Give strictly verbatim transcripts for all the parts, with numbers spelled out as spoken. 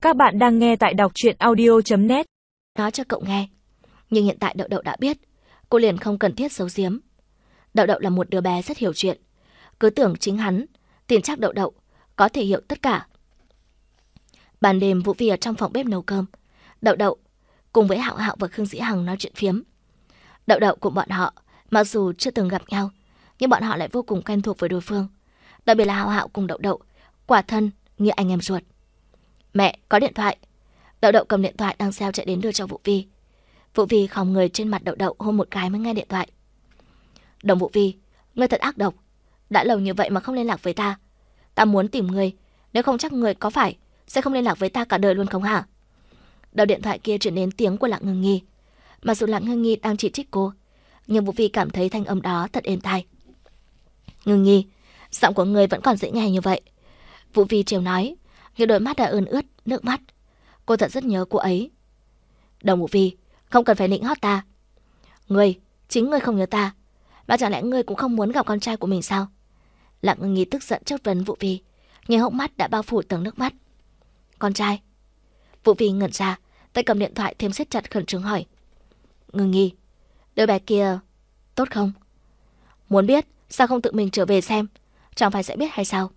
Các bạn đang nghe tại đọc truyện audio chấm net. Nói cho cậu nghe. Nhưng hiện tại Đậu Đậu đã biết, cô liền không cần thiết giấu giếm. Đậu Đậu là một đứa bé rất hiểu chuyện. Cứ tưởng chính hắn, tin chắc Đậu Đậu có thể hiểu tất cả. Ban đêm Vũ Vi ở trong phòng bếp nấu cơm. Đậu Đậu cùng với Hạo Hạo và Khương Dĩ Hằng nói chuyện phiếm. Đậu Đậu cùng bọn họ, mặc dù chưa từng gặp nhau, nhưng bọn họ lại vô cùng quen thuộc với đối phương. Đặc biệt là Hạo Hạo cùng Đậu Đậu, quả thân như anh em ruột. Mẹ, có điện thoại. Đậu Đậu cầm điện thoại đang reo chạy đến đưa cho Vũ Vi. Vũ Vi khom người trên mặt Đậu Đậu hôn một cái mới nghe điện thoại. Đồng Vũ Vi, ngươi thật ác độc. Đã lâu như vậy mà không liên lạc với ta. Ta muốn tìm ngươi, nếu không chắc ngươi có phải sẽ không liên lạc với ta cả đời luôn không hả? Đầu điện thoại kia chuyển đến tiếng của Lạc Ngưng Nhi. Mặc dù Lạc Ngưng Nhi đang chỉ trích cô, nhưng Vũ Vi cảm thấy thanh âm đó thật êm tai. Ngưng Nhi, giọng của ngươi vẫn còn dễ nghe như vậy. Vũ Vi trêu nói, nhưng đôi mắt đã ươn ướt nước mắt. Cô thật rất nhớ cô ấy. Đồng Vũ Vi, không cần phải nịnh hót ta. Ngươi, chính ngươi không nhớ ta, mà chẳng lẽ ngươi cũng không muốn gặp con trai của mình sao? Lạc Ngưng Nhi tức giận chất vấn Vũ Vi, nhưng hốc mắt đã bao phủ tầng nước mắt. Con trai? Vũ Vi ngẩn ra, tay cầm điện thoại thêm siết chặt, khẩn trương hỏi. Ngưng Nhi, đứa bé kia tốt không? Muốn biết, sao không tự mình trở về xem, chẳng phải sẽ biết hay sao?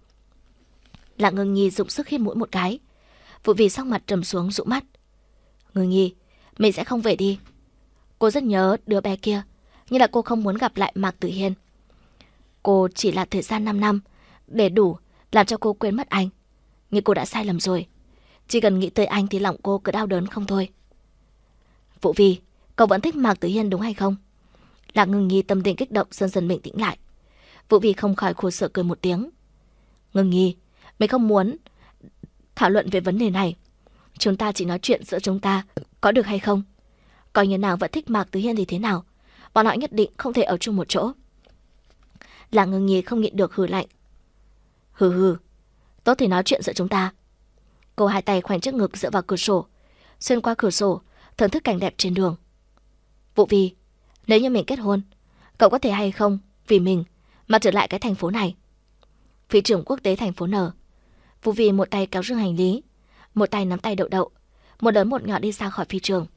Lạc Ngưng Nhi dùng sức hít mũi một cái. Vũ Vi sắc mặt trầm xuống, dụ mắt. Ngưng Nhi, mình sẽ không về đi. Cô rất nhớ đứa bé kia, nhưng là cô không muốn gặp lại Mạc Tử Hiên. Cô chỉ là thời gian năm năm để đủ làm cho cô quên mất anh. Nhưng cô đã sai lầm rồi. Chỉ cần nghĩ tới anh thì lòng cô cứ đau đớn không thôi. Vũ Vi, cậu vẫn thích Mạc Tử Hiên đúng hay không? Lạc Ngưng Nhi tâm tình kích động dần dần bình tĩnh lại. Vũ Vi không khỏi khổ sở cười một tiếng. Ngưng Nhi, mình không muốn thảo luận về vấn đề này. Chúng ta chỉ nói chuyện giữa chúng ta, có được hay không? Coi như nào vẫn thích Mạc Tử Hiên thì thế nào, bọn họ nhất định không thể ở chung một chỗ. Lạc Ngưng Nhi không nhịn được hừ lạnh. Hừ hừ, tốt thì nói chuyện giữa chúng ta. Cô hai tay khoanh trước ngực dựa vào cửa sổ, xuyên qua cửa sổ thưởng thức cảnh đẹp trên đường. Vũ Vi, nếu như mình kết hôn, cậu có thể hay không vì mình mà trở lại cái thành phố này? Phi trường quốc tế thành phố N. Vũ Vi một tay kéo rương hành lý, một tay nắm tay Đậu Đậu, một lớn một nhỏ đi ra khỏi phi trường.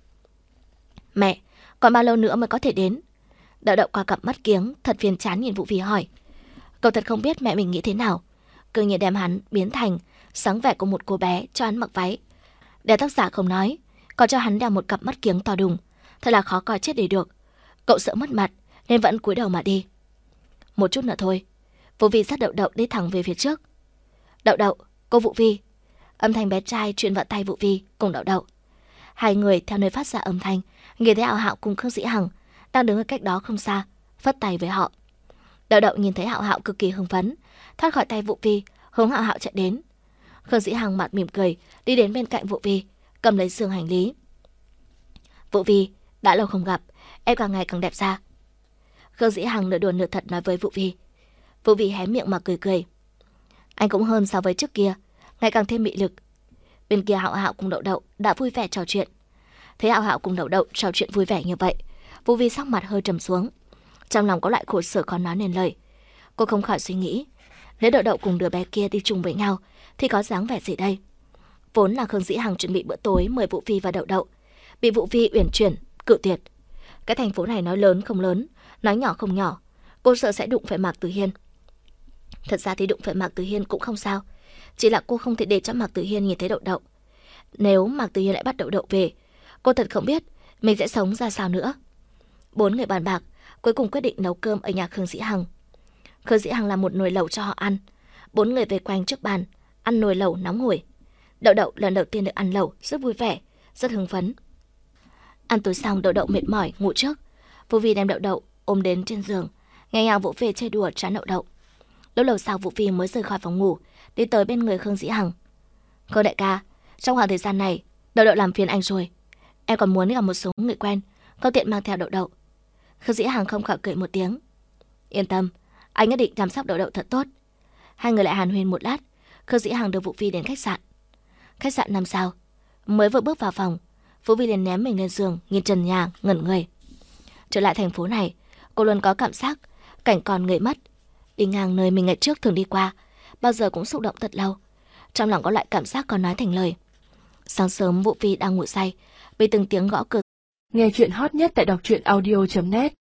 Mẹ, còn bao lâu nữa mới có thể đến? Đậu Đậu qua cặp mắt kiếng thật phiền chán nhìn Vũ Vi hỏi. Cậu thật không biết mẹ mình nghĩ thế nào, cứ như đem hắn biến thành sáng vẻ của một cô bé cho hắn mặc váy. Đeo tóc giả không nói, còn cho hắn đeo một cặp mắt kiếng to đùng, thật là khó coi chết để được. Cậu sợ mất mặt nên vẫn cúi đầu mà đi. Một chút nữa thôi. Vũ Vi dắt Đậu Đậu đi thẳng về phía trước. Đậu Đậu, cô Vũ Vi. Âm thanh bé trai truyền vào tay Vũ Vi cùng Đậu Đậu. Hai người theo nơi phát ra âm thanh nghe thấy Hạo Hạo cùng Khương Dĩ Hằng đang đứng ở cách đó không xa, phất tay với họ. Đậu Đậu nhìn thấy Hạo Hạo cực kỳ hưng phấn, thoát khỏi tay Vũ Vi, hướng Hạo Hạo chạy đến. Khương Dĩ Hằng mặt mỉm cười đi đến bên cạnh Vũ Vi, cầm lấy giường hành lý. Vũ Vi, đã lâu không gặp, em càng ngày càng đẹp ra. Khương Dĩ Hằng nửa đùa nửa thật nói với Vũ Vi. Vũ Vi hé miệng mà cười cười. Anh cũng hơn so với trước kia, ngày càng thêm mị lực. Bên kia Hạo Hạo cùng Đậu Đậu đã vui vẻ trò chuyện. Thấy Hạo Hạo cùng Đậu Đậu trò chuyện vui vẻ như vậy, Vũ Vi sắc mặt hơi trầm xuống, trong lòng có loại khổ sở khó nói nên lời. Cô không khỏi suy nghĩ, nếu Đậu Đậu cùng đứa bé kia đi chung với nhau thì có dáng vẻ gì đây? Vốn là Khương Dĩ Hằng chuẩn bị bữa tối mời Vũ Vi và Đậu Đậu, bị Vũ Vi uyển chuyển cự tuyệt. Cái thành phố này nói lớn không lớn, nói nhỏ không nhỏ, cô sợ sẽ đụng phải Mạc Tử Hiên. Thật ra thì đụng phải Mạc Tử Hiên cũng không sao, chỉ là cô không thể để cho Mạc Tử Hiên nhìn thấy Đậu Đậu. Nếu Mạc Tử Hiên lại bắt Đậu Đậu về, cô thật không biết mình sẽ sống ra sao nữa. Bốn người bàn bạc, cuối cùng quyết định nấu cơm ở nhà Khương Dĩ Hằng. Khương Dĩ Hằng làm một nồi lẩu cho họ ăn. Bốn người về quanh trước bàn, ăn nồi lẩu nóng hổi. Đậu Đậu lần đầu tiên được ăn lẩu, rất vui vẻ, rất hưng phấn. Ăn tối xong, Đậu Đậu mệt mỏi ngủ trước. Vũ Vi đem Đậu Đậu ôm đến trên giường, nghe nhàng vỗ về chơi đùa chán Đậu Đậu. Lâu lâu sau Vũ Vi mới rời khỏi phòng ngủ, đi tới bên người Khương Dĩ Hằng. Khương đại ca, trong khoảng thời gian này, Đậu Đậu làm phiền anh rồi. Em còn muốn gặp một số người quen, không tiện mang theo Đậu Đậu. Khương Dĩ Hằng không khỏi cười một tiếng. Yên tâm, anh nhất định chăm sóc Đậu Đậu thật tốt. Hai người lại hàn huyên một lát, Khương Dĩ Hằng đưa Vũ Vi đến khách sạn. Khách sạn năm sao. Mới vừa bước vào phòng, Vũ Vi liền ném mình lên giường, nhìn trần nhà ngẩn người. Trở lại thành phố này, cô luôn có cảm giác cảnh còn người mất. Đi ngang nơi mình ngày trước thường đi qua, bao giờ cũng xúc động thật lâu. Trong lòng có loại cảm giác còn nói thành lời. Sáng sớm Vũ Phi đang ngủ say, bị từng tiếng gõ cửa. Nghe chuyện hot nhất tại đọc truyện audio chấm net.